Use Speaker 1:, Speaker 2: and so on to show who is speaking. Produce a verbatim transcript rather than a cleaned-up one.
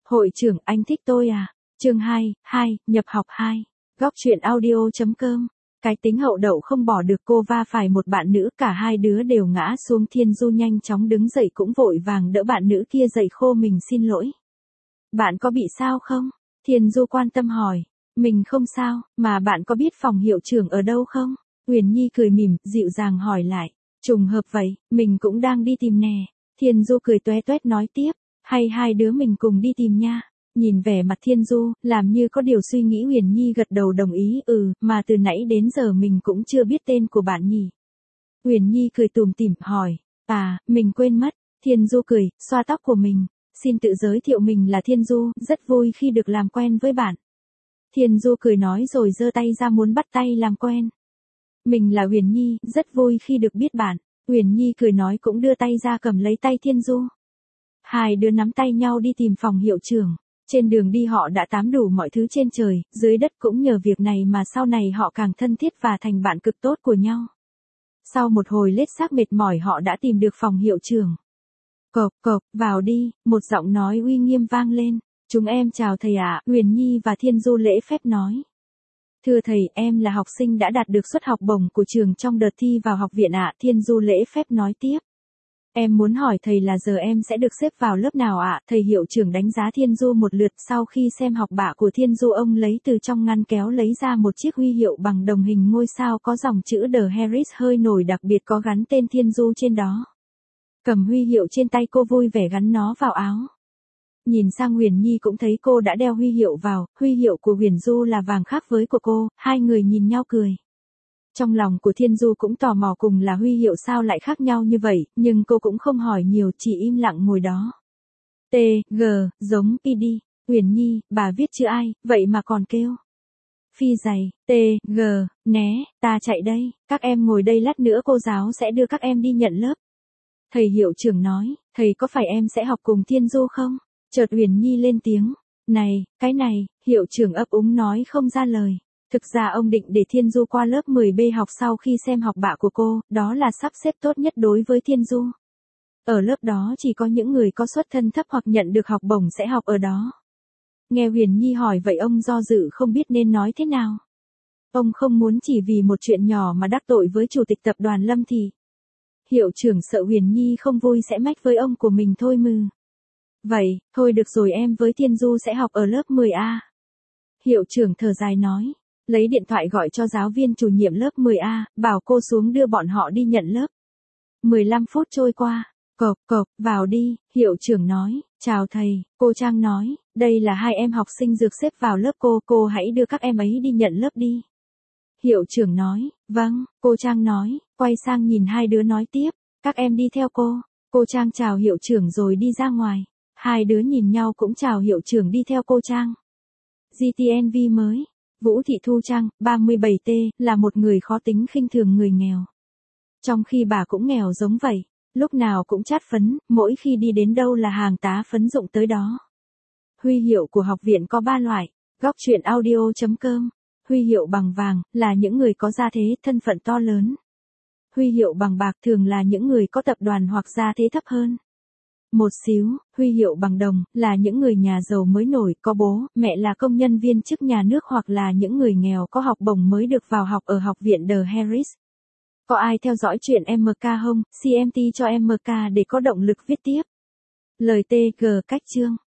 Speaker 1: Hội trưởng anh thích tôi à? Chương hai, hai, nhập học hai. Góc truyện audio chấm com. Cái tính hậu đậu không bỏ được cô va phải một bạn nữ, cả hai đứa đều ngã xuống. Thiên Du nhanh chóng đứng dậy cũng vội vàng đỡ bạn nữ kia dậy. Khô mình xin lỗi. Bạn có bị sao không? Thiên Du quan tâm hỏi. Mình không sao, mà bạn có biết phòng hiệu trưởng ở đâu không? Huyền Nhi cười mỉm, dịu dàng hỏi lại. Trùng hợp vậy, mình cũng đang đi tìm nè. Thiên Du cười toé toét nói tiếp. Hay hai đứa mình cùng đi tìm nha. Nhìn vẻ mặt Thiên Du, làm như có điều suy nghĩ, Huyền Nhi gật đầu đồng ý. Ừ, mà từ nãy đến giờ mình cũng chưa biết tên của bạn nhỉ. Huyền Nhi cười tủm tỉm hỏi. À, mình quên mất. Thiên Du cười, xoa tóc của mình. Xin tự giới thiệu, mình là Thiên Du, rất vui khi được làm quen với bạn. Thiên Du cười nói rồi giơ tay ra muốn bắt tay làm quen. Mình là Huyền Nhi, rất vui khi được biết bạn. Huyền Nhi cười nói cũng đưa tay ra cầm lấy tay Thiên Du. Hai đứa nắm tay nhau đi tìm phòng hiệu trưởng. Trên đường đi họ đã tám đủ mọi thứ trên trời, dưới đất, cũng nhờ việc này mà sau này họ càng thân thiết và thành bạn cực tốt của nhau. Sau một hồi lết xác mệt mỏi họ đã tìm được phòng hiệu trưởng. Cộp cộp, vào đi, một giọng nói uy nghiêm vang lên. Chúng em chào thầy ạ, Huyền Nhi và Thiên Du lễ phép nói. Thưa thầy, em là học sinh đã đạt được suất học bổng của trường trong đợt thi vào học viện ạ. Thiên Du lễ phép nói tiếp. Em muốn hỏi thầy là giờ em sẽ được xếp vào lớp nào ạ? Thầy hiệu trưởng đánh giá Thiên Du một lượt. Sau khi xem học bạ của Thiên Du, ông lấy từ trong ngăn kéo lấy ra một chiếc huy hiệu bằng đồng hình ngôi sao có dòng chữ The Harris hơi nổi đặc biệt có gắn tên Thiên Du trên đó. Cầm huy hiệu trên tay, cô vui vẻ gắn nó vào áo. Nhìn sang Huyền Nhi cũng thấy cô đã đeo huy hiệu vào. Huy hiệu của Huyền Du là vàng khác với của cô. Hai người nhìn nhau cười. Trong lòng của Thiên Du cũng tò mò cùng là huy hiệu sao lại khác nhau như vậy, nhưng cô cũng không hỏi nhiều, chỉ im lặng ngồi đó. T, G, giống P D. Huyền Nhi, bà viết chữ ai, vậy mà còn kêu. Phi dày, T, G, né, ta chạy đây, các em ngồi đây, lát nữa cô giáo sẽ đưa các em đi nhận lớp. Thầy hiệu trưởng nói, thầy có phải em sẽ học cùng Thiên Du không? Chợt Huyền Nhi lên tiếng. Này, cái này, hiệu trưởng ấp úng nói không ra lời. Thực ra ông định để Thiên Du qua lớp mười B học sau khi xem học bạ của cô, đó là sắp xếp tốt nhất đối với Thiên Du. Ở lớp đó chỉ có những người có xuất thân thấp hoặc nhận được học bổng sẽ học ở đó. Nghe Huyền Nhi hỏi vậy ông do dự không biết nên nói thế nào. Ông không muốn chỉ vì một chuyện nhỏ mà đắc tội với chủ tịch tập đoàn Lâm Thị. Hiệu trưởng sợ Huyền Nhi không vui sẽ mách với ông của mình thôi mừ. Vậy, thôi được rồi, em với Thiên Du sẽ học ở lớp mười A. Hiệu trưởng thở dài nói. Lấy điện thoại gọi cho giáo viên chủ nhiệm lớp mười A, bảo cô xuống đưa bọn họ đi nhận lớp. mười lăm phút trôi qua. Cộp cộp, vào đi, hiệu trưởng nói. Chào thầy, cô Trang nói. Đây là hai em học sinh được xếp vào lớp cô, cô hãy đưa các em ấy đi nhận lớp đi. Hiệu trưởng nói. Vâng, cô Trang nói, quay sang nhìn hai đứa nói tiếp. Các em đi theo cô. Cô Trang chào hiệu trưởng rồi đi ra ngoài. Hai đứa nhìn nhau cũng chào hiệu trưởng đi theo cô Trang. giê tê en vê mới. Vũ Thị Thu Trang, ba mươi bảy T, là một người khó tính, khinh thường người nghèo. Trong khi bà cũng nghèo giống vậy, lúc nào cũng chát phấn, mỗi khi đi đến đâu là hàng tá phấn dụng tới đó. Huy hiệu của học viện có ba loại. Góc truyện audio chấm com. Huy hiệu bằng vàng, là những người có gia thế, thân phận to lớn. Huy hiệu bằng bạc thường là những người có tập đoàn hoặc gia thế thấp hơn một xíu. Huy hiệu bằng đồng, là những người nhà giàu mới nổi, có bố, mẹ là công nhân viên chức nhà nước hoặc là những người nghèo có học bổng mới được vào học ở học viện The Harris. Có ai theo dõi chuyện em ca không? xê em tê cho em ca để có động lực viết tiếp. Lời tê giê cách chương.